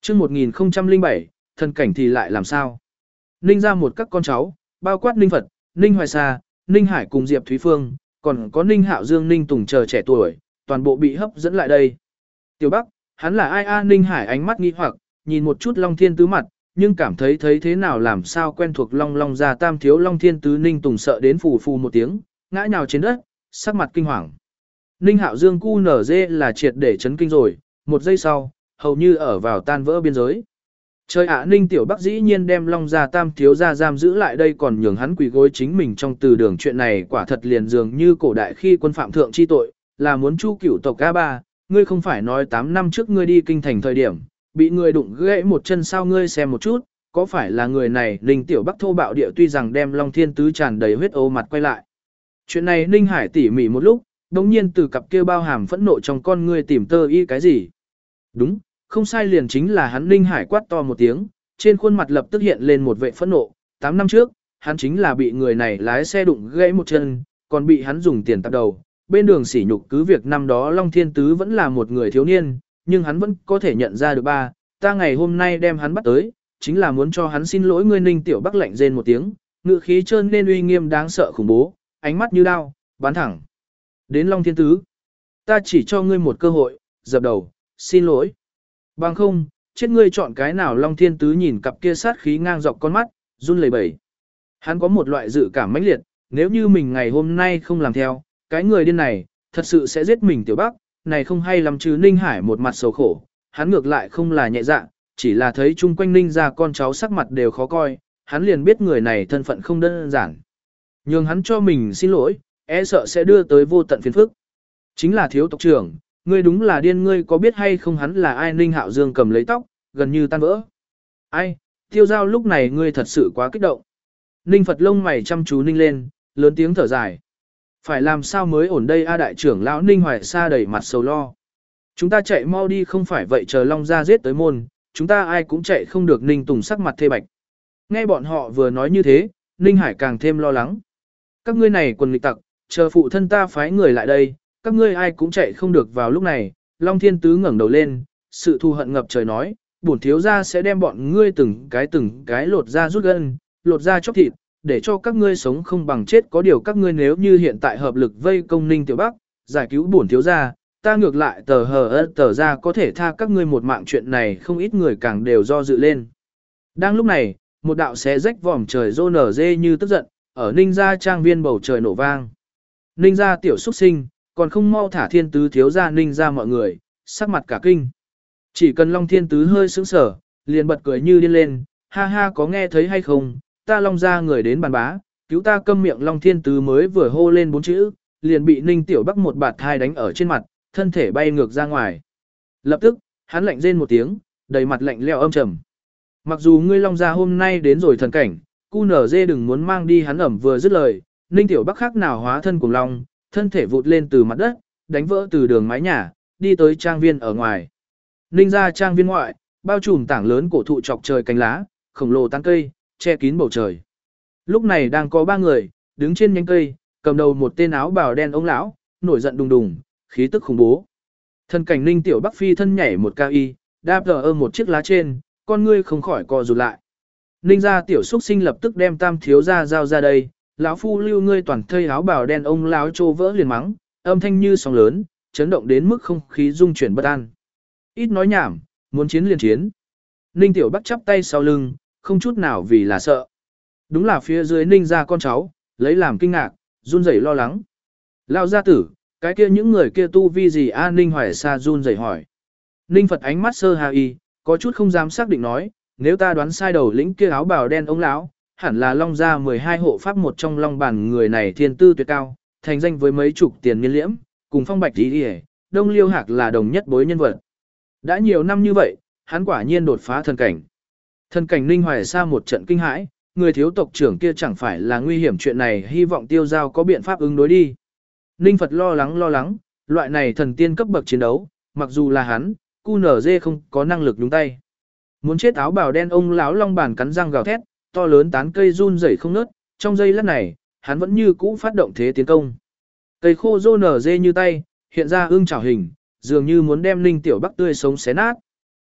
Chương 1007, thần cảnh thì lại làm sao? Ninh ra một các con cháu, bao quát Ninh Phật, Ninh Hoài Sa, Ninh Hải cùng Diệp Thúy Phương, còn có Ninh Hạo Dương, Ninh Tùng chờ trẻ tuổi, toàn bộ bị hấp dẫn lại đây. Tiểu Bắc, hắn là ai a? Ninh Hải ánh mắt nghi hoặc, nhìn một chút Long Thiên Tứ mặt, nhưng cảm thấy thế nào làm sao quen thuộc Long gia tam thiếu Long Thiên Tứ. Ninh Tùng sợ đến phù phù một tiếng, ngã nhào trên đất, sắc mặt kinh hoàng. Ninh Hạo Dương cu nở dê là triệt để chấn kinh rồi, một giây sau, hầu như ở vào tan vỡ biên giới. Trời ạ, Ninh Tiểu Bắc dĩ nhiên đem Long gia tam thiếu gia giam giữ lại đây còn nhường hắn quỳ gối chính mình trong từ đường, chuyện này quả thật liền dường như cổ đại khi quân phạm thượng chi tội, là muốn chu cửu tộc A3, ngươi không phải nói 8 năm trước ngươi đi kinh thành thời điểm, bị người đụng gãy một chân sao? Ngươi xem một chút, có phải là người này? Ninh Tiểu Bắc thô bạo địa tuy rằng đem Long Thiên Tứ tràn đầy huyết ô mặt quay lại. Chuyện này Ninh Hải tỉ mỉ một lúc, đồng nhiên từ cặp kia bao hàm phẫn nộ trong con ngươi tìm tơ y cái gì. Đúng, không sai, liền chính là hắn. Ninh Hải quát to một tiếng, trên khuôn mặt lập tức hiện lên một vẻ phẫn nộ. 8 năm trước, hắn chính là bị người này lái xe đụng gãy một chân, còn bị hắn dùng tiền tạp đầu. Bên đường sỉ nhục, cứ việc năm đó Long Thiên Tứ vẫn là một người thiếu niên, nhưng hắn vẫn có thể nhận ra được ta ngày hôm nay đem hắn bắt tới, chính là muốn cho hắn xin lỗi ngươi. Ninh Tiểu Bắc lạnh rên một tiếng, ngữ khí trơn nên uy nghiêm đáng sợ khủng bố, ánh mắt như đao, bắn thẳng đến Long Thiên Tứ. Ta chỉ cho ngươi một cơ hội, dập đầu, xin lỗi. Bằng không, chết ngươi chọn cái nào? Long Thiên Tứ nhìn cặp kia sát khí ngang dọc con mắt, run lẩy bẩy. Hắn có một loại dự cảm mãnh liệt, nếu như mình ngày hôm nay không làm theo, cái người điên này, thật sự sẽ giết mình. Tiểu Bắc, này không hay lắm chứ? Ninh Hải một mặt sầu khổ, hắn ngược lại không là nhẹ dạ, chỉ là thấy chung quanh Ninh ra con cháu sắc mặt đều khó coi, hắn liền biết người này thân phận không đơn giản. Nhưng hắn cho mình xin lỗi, e sợ sẽ đưa tới vô tận phiền phức. Chính là thiếu tộc trưởng, ngươi đúng là điên, ngươi có biết hay không hắn là ai? Ninh Hạo Dương cầm lấy tóc, gần như tan vỡ. Ai, Tiêu Giao, lúc này ngươi thật sự quá kích động. Ninh Phật lông mày chăm chú ninh lên, lớn tiếng thở dài. Phải làm sao mới ổn đây a? Đại trưởng lão Ninh Hoài Sa đầy mặt sầu lo. Chúng ta chạy mau đi, không phải vậy chờ Long gia giết tới môn, chúng ta ai cũng chạy không được. Ninh Tùng sắc mặt thê bạch. Nghe bọn họ vừa nói như thế, Ninh Hải càng thêm lo lắng. Các ngươi này quần nghịch tặc, chờ phụ thân ta phái người lại đây, các ngươi ai cũng chạy không được. Vào lúc này, Long Thiên Tứ ngẩng đầu lên, sự thù hận ngập trời nói, bổn thiếu gia sẽ đem bọn ngươi từng cái lột ra rút gân, lột ra chóc thịt, để cho các ngươi sống không bằng chết. Có điều các ngươi nếu như hiện tại hợp lực vây công Ninh Tiểu Bắc, giải cứu bổn thiếu gia, ta ngược lại tờ ra có thể tha các ngươi một mạng. Chuyện này không ít người càng đều do dự lên. Đang lúc này, một đạo xé rách vòm trời rô nở dê như tức giận, ở Ninh gia trang viên bầu trời nổ vang. Ninh gia tiểu xuất sinh, còn không mau thả Thiên Tứ thiếu gia! Ninh gia mọi người, sắc mặt cả kinh. Chỉ cần Long Thiên Tứ hơi sững sờ, liền bật cười như điên lên, ha ha, có nghe thấy hay không, ta Long gia người đến bàn bá, cứu ta! Câm miệng! Long Thiên Tứ mới vừa hô lên 4 chữ, liền bị Ninh Tiểu Bắc một bạt thai đánh ở trên mặt, thân thể bay ngược ra ngoài. Lập tức, hắn lạnh rên một tiếng, đầy mặt lạnh lẽo âm trầm. Mặc dù ngươi Long gia hôm nay đến rồi thần cảnh, cu nở dê đừng muốn mang đi. Hắn ẩm vừa dứt lời, Ninh Tiểu Bắc khác nào hóa thân cùng long, thân thể vụt lên từ mặt đất, đánh vỡ từ đường mái nhà, đi tới trang viên ở ngoài. Ninh gia trang viên ngoại, bao trùm tảng lớn cổ thụ chọc trời cánh lá, khổng lồ tán cây, che kín bầu trời. Lúc này đang có 3 người, đứng trên nhánh cây, cầm đầu một tên áo bào đen ông lão, nổi giận đùng đùng, khí tức khủng bố. Thần cảnh Ninh Tiểu Bắc phi thân nhảy một cao y, đáp ở một chiếc lá trên, con ngươi không khỏi co rụt lại. Ninh gia tiểu xuất sinh lập tức đem tam thiếu gia giao ra đây, lão phu lưu ngươi! Toàn thây áo bào đen ông lão trô vỡ liền mắng, âm thanh như sóng lớn, chấn động đến mức không khí rung chuyển bất an. Ít nói nhảm, muốn chiến liền chiến. Ninh Tiểu Bắc chắp tay sau lưng, không chút nào vì là sợ. Đúng là phía dưới Ninh gia con cháu, lấy làm kinh ngạc, run rẩy lo lắng. Lão gia tử, cái kia những người kia tu vi gì a? Ninh Hoài Sa run rẩy hỏi. Ninh Phật ánh mắt sơ hà y, có chút không dám xác định nói, nếu ta đoán sai đầu lĩnh kia áo bào đen ông lão, hẳn là Long gia 12 hộ pháp một trong Long bản. Người này thiên tư tuyệt cao, thành danh với mấy chục tiền niên liễm, cùng Phong Bạch Tí Điề, Đông Liêu Hạc là đồng nhất bối nhân vật. Đã nhiều năm như vậy, hắn quả nhiên đột phá thần cảnh. Thần cảnh Ninh Hoài Sa một trận kinh hãi, người thiếu tộc trưởng kia chẳng phải là nguy hiểm? Chuyện này hy vọng Tiêu Giao có biện pháp ứng đối đi. Ninh Phật lo lắng, loại này thần tiên cấp bậc chiến đấu, mặc dù là hắn, QNZ không có năng lực nhúng tay. Muốn chết! Áo bào đen ông lão Long bản cắn răng gào thét, to lớn tán cây run rẩy không ngớt, trong giây lát này, hắn vẫn như cũ phát động thế tiến công. Cây khô rô nở dê như tay, hiện ra ương chảo hình, dường như muốn đem Ninh Tiểu Bắc tươi sống xé nát.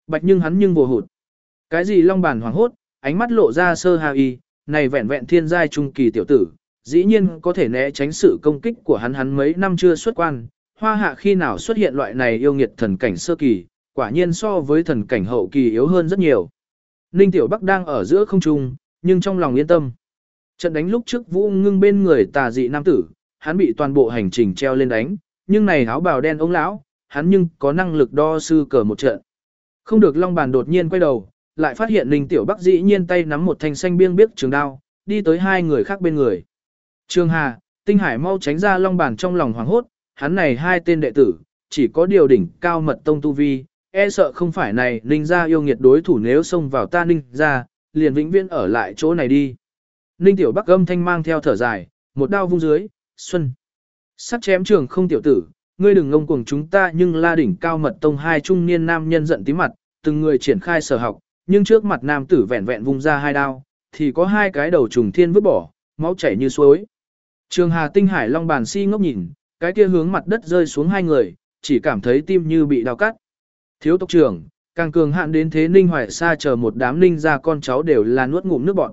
Bạch nhưng hắn nhưng vô hụt. Cái gì long bản hoàng hốt, ánh mắt lộ ra sơ hà y, này vẹn vẹn thiên giai trung kỳ tiểu tử, dĩ nhiên có thể né tránh sự công kích của hắn mấy năm chưa xuất quan, hoa hạ khi nào xuất hiện loại này yêu nghiệt thần cảnh sơ kỳ, quả nhiên so với thần cảnh hậu kỳ yếu hơn rất nhiều. Ninh Tiểu Bắc đang ở giữa không trung, nhưng trong lòng yên tâm. Trận đánh lúc trước Vũ Ngưng bên người tà dị nam tử, hắn bị toàn bộ hành trình treo lên đánh, nhưng này áo bào đen ông lão, hắn nhưng có năng lực đo sư cờ một trận. Không được long bàn đột nhiên quay đầu, lại phát hiện Ninh Tiểu Bắc dĩ nhiên tay nắm một thanh xanh biêng biếc trường đao, đi tới hai người khác bên người. Trường Hà, Tinh Hải mau tránh ra long bàn trong lòng hoảng hốt, hắn này hai tên đệ tử, chỉ có điều đỉnh cao mật tông tu vi, e sợ không phải này Ninh gia yêu nghiệt đối thủ nếu xông vào ta Ninh gia, liền vĩnh viễn ở lại chỗ này đi. Ninh Tiểu Bắc âm thanh mang theo thở dài, một đao vung dưới, xuân. Sắt chém trường không tiểu tử, ngươi đừng ngông cuồng chúng ta nhưng la đỉnh cao mật tông hai trung niên nam nhân giận tím mặt, từng người triển khai sở học, nhưng trước mặt nam tử vẹn vẹn vung ra hai đao, thì có hai cái đầu trùng thiên vứt bỏ, máu chảy như suối. Trường Hà Tinh Hải long bàn si ngốc nhìn, cái kia hướng mặt đất rơi xuống hai người, chỉ cảm thấy tim như bị đau cắt. Thiếu tộc trưởng, càng cường hạn đến thế Ninh Hoài Sa chờ một đám ninh gia con cháu đều là nuốt ngụm nước bọt.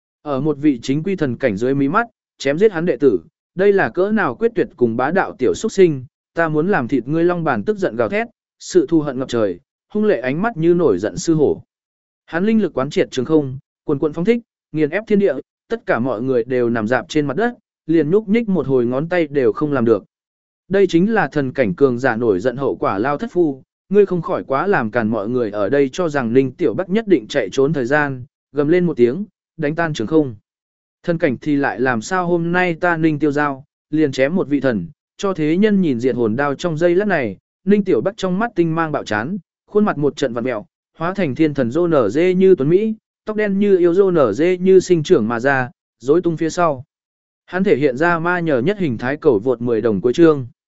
Ở một vị chính quy thần cảnh dưới mí mắt, chém giết hắn đệ tử, đây là cỡ nào quyết tuyệt cùng bá đạo tiểu xuất sinh, ta muốn làm thịt ngươi long bàn tức giận gào thét, sự thù hận ngập trời, hung lệ ánh mắt như nổi giận sư hổ. Hắn linh lực quán triệt trường không, quần quần phóng thích, nghiền ép thiên địa, tất cả mọi người đều nằm dạp trên mặt đất, liền nhúc nhích một hồi ngón tay đều không làm được. Đây chính là thần cảnh cường giả nổi giận hậu quả lao thất phu, ngươi không khỏi quá làm càn mọi người ở đây cho rằng Ninh Tiểu Bắc nhất định chạy trốn thời gian, gầm lên một tiếng, đánh tan trường không. Thần cảnh thì lại làm sao hôm nay ta Ninh Tiêu Giao, liền chém một vị thần, cho thế nhân nhìn diệt hồn đao trong giây lát này, Ninh Tiểu Bắc trong mắt tinh mang bạo chán, khuôn mặt một trận vặn mẹo, hóa thành thiên thần rô nở dê như tuấn Mỹ, tóc đen như yêu rô nở dê như sinh trưởng mà ra, rối tung phía sau. Hắn thể hiện ra ma nhờ nhất hình thái cầu vượt 10 đồng cuối chương.